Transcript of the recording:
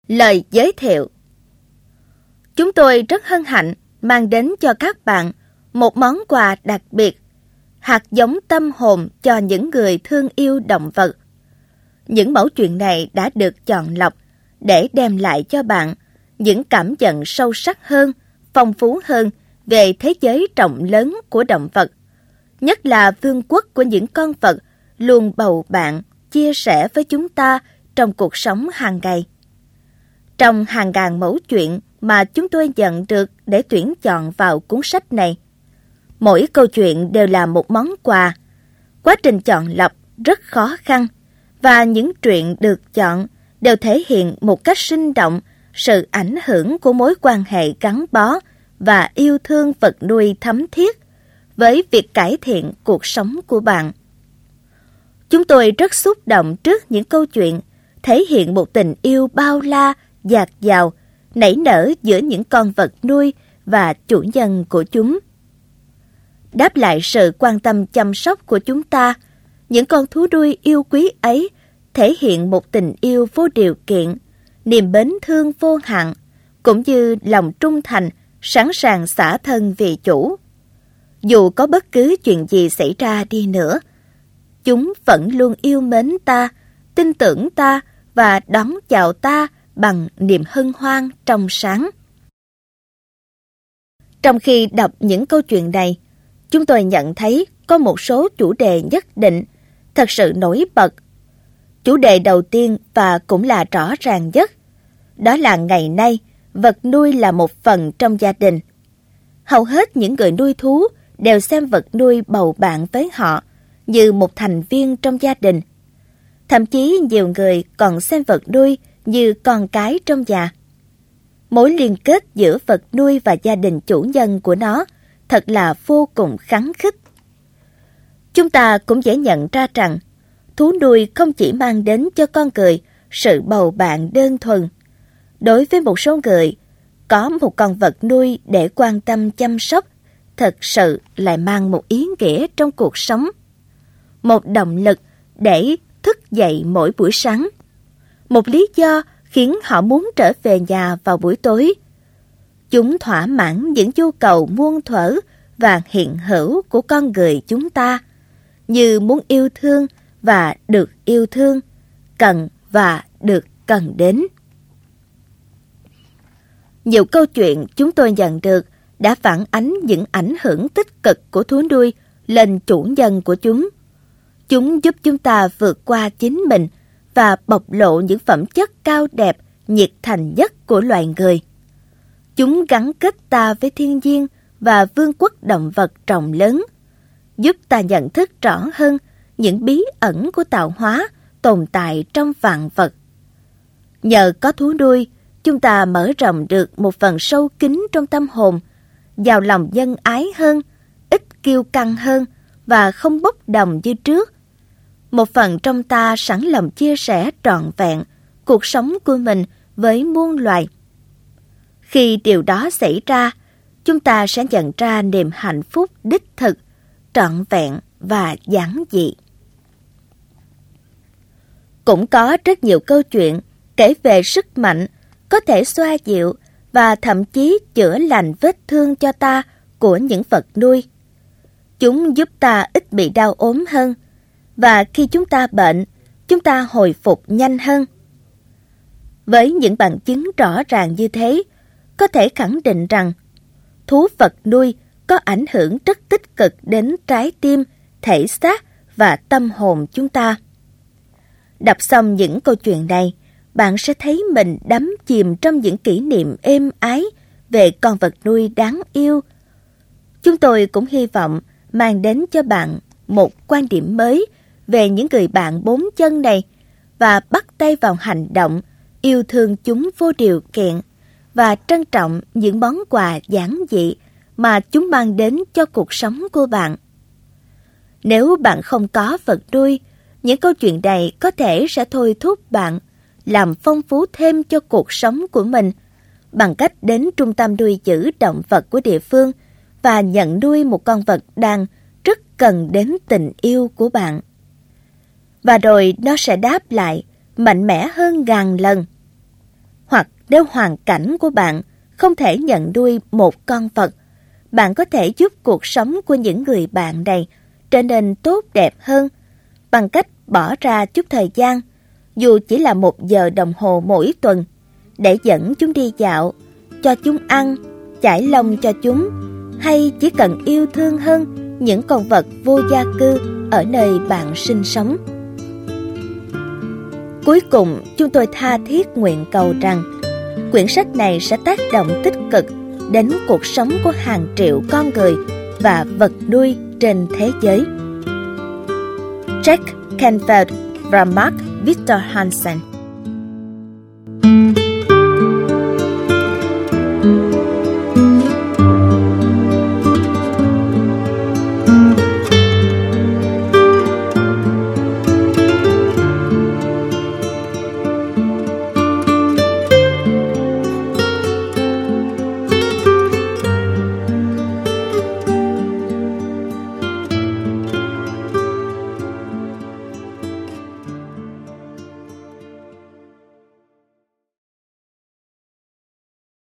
Lời giới thiệu. Chúng tôi rất hân hạnh mang đến cho các bạn một món quà đặc biệt, hạt giống tâm hồn cho những người thương yêu động vật. Những mẩu chuyện này đã được chọn lọc để đem lại cho bạn những cảm nhận sâu sắc hơn, phong phú hơn về thế giới rộng lớn của động vật, nhất là vương quốc của những con vật luôn bầu bạn, chia sẻ với chúng ta trong cuộc sống hàng ngày. Trong hàng ngàn mẫu chuyện mà chúng tôi nhận được để tuyển chọn vào cuốn sách này, mỗi câu chuyện đều là một món quà. Quá trình chọn lọc rất khó khăn, và những truyện được chọn đều thể hiện một cách sinh động sự ảnh hưởng của mối quan hệ gắn bó và yêu thương vật nuôi thấm thiết với việc cải thiện cuộc sống của bạn. Chúng tôi rất xúc động trước những câu chuyện thể hiện một tình yêu bao la, dạt dào, nảy nở giữa những con vật nuôi và chủ nhân của chúng. Đáp lại sự quan tâm chăm sóc của chúng ta, những con thú nuôi yêu quý ấy thể hiện một tình yêu vô điều kiện, niềm mến thương vô hạn, cũng như lòng trung thành, sẵn sàng xả thân vì chủ. Dù có bất cứ chuyện gì xảy ra đi nữa, chúng vẫn luôn yêu mến ta, tin tưởng ta và đón chào ta bằng niềm hân hoan trong sáng. Trong khi đọc những câu chuyện này, chúng tôi nhận thấy có một số chủ đề nhất định thật sự nổi bật. Chủ đề đầu tiên và cũng là rõ ràng nhất, đó là ngày nay vật nuôi là một phần trong gia đình. Hầu hết những người nuôi thú đều xem vật nuôi bầu bạn với họ như một thành viên trong gia đình. Thậm chí nhiều người còn xem vật nuôi như con cái trong nhà. Mối liên kết giữa vật nuôi và gia đình chủ nhân của nó thật là vô cùng khăng khít. Chúng ta cũng dễ nhận ra rằng thú nuôi không chỉ mang đến cho con người sự bầu bạn đơn thuần. Đối với một số người, có một con vật nuôi để quan tâm chăm sóc thật sự lại mang một ý nghĩa trong cuộc sống. Một động lực để thức dậy mỗi buổi sáng. Một lý do khiến họ muốn trở về nhà vào buổi tối. Chúng thỏa mãn những nhu cầu muôn thuở và hiện hữu của con người chúng ta, như muốn yêu thương và được yêu thương, cần và được cần đến. Nhiều câu chuyện chúng tôi nhận được đã phản ánh những ảnh hưởng tích cực của thú nuôi lên chủ nhân của chúng. Chúng giúp chúng ta vượt qua chính mình và bộc lộ những phẩm chất cao đẹp, nhiệt thành nhất của loài người. Chúng gắn kết ta với thiên nhiên và vương quốc động vật rộng lớn, giúp ta nhận thức rõ hơn những bí ẩn của tạo hóa tồn tại trong vạn vật. Nhờ có thú nuôi, chúng ta mở rộng được một phần sâu kín trong tâm hồn, giàu lòng nhân ái hơn, ít kiêu căng hơn và không bốc đồng như trước. Một phần trong ta sẵn lòng chia sẻ trọn vẹn cuộc sống của mình với muôn loài. Khi điều đó xảy ra, chúng ta sẽ nhận ra niềm hạnh phúc đích thực, trọn vẹn và giản dị. Cũng có rất nhiều câu chuyện kể về sức mạnh có thể xoa dịu và thậm chí chữa lành vết thương cho ta của những vật nuôi. Chúng giúp ta ít bị đau ốm hơn, và khi chúng ta bệnh, chúng ta hồi phục nhanh hơn. Với những bằng chứng rõ ràng như thế, có thể khẳng định rằng thú vật nuôi có ảnh hưởng rất tích cực đến trái tim, thể xác và tâm hồn chúng ta. Đọc xong những câu chuyện này, bạn sẽ thấy mình đắm chìm trong những kỷ niệm êm ái về con vật nuôi đáng yêu. Chúng tôi cũng hy vọng mang đến cho bạn một quan điểm mới về những người bạn bốn chân này và bắt tay vào hành động, yêu thương chúng vô điều kiện và trân trọng những món quà giản dị mà chúng mang đến cho cuộc sống của bạn. Nếu bạn không có vật nuôi, những câu chuyện này có thể sẽ thôi thúc bạn làm phong phú thêm cho cuộc sống của mình bằng cách đến trung tâm nuôi giữ động vật của địa phương và nhận nuôi một con vật đang rất cần đến tình yêu của bạn. Và rồi nó sẽ đáp lại mạnh mẽ hơn ngàn lần. Hoặc Nếu hoàn cảnh của bạn không thể nhận nuôi một con vật, bạn có thể giúp cuộc sống của những người bạn này trở nên tốt đẹp hơn bằng cách bỏ ra chút thời gian, dù chỉ là 1 giờ đồng hồ mỗi tuần, để dẫn chúng đi dạo, cho chúng ăn, chải lông cho chúng, hay chỉ cần yêu thương hơn những con vật vô gia cư ở nơi bạn sinh sống. Cuối cùng, chúng tôi tha thiết nguyện cầu rằng quyển sách này sẽ tác động tích cực đến cuộc sống của hàng triệu con người và vật nuôi trên thế giới. Jack Canfield và Mark Victor Hansen.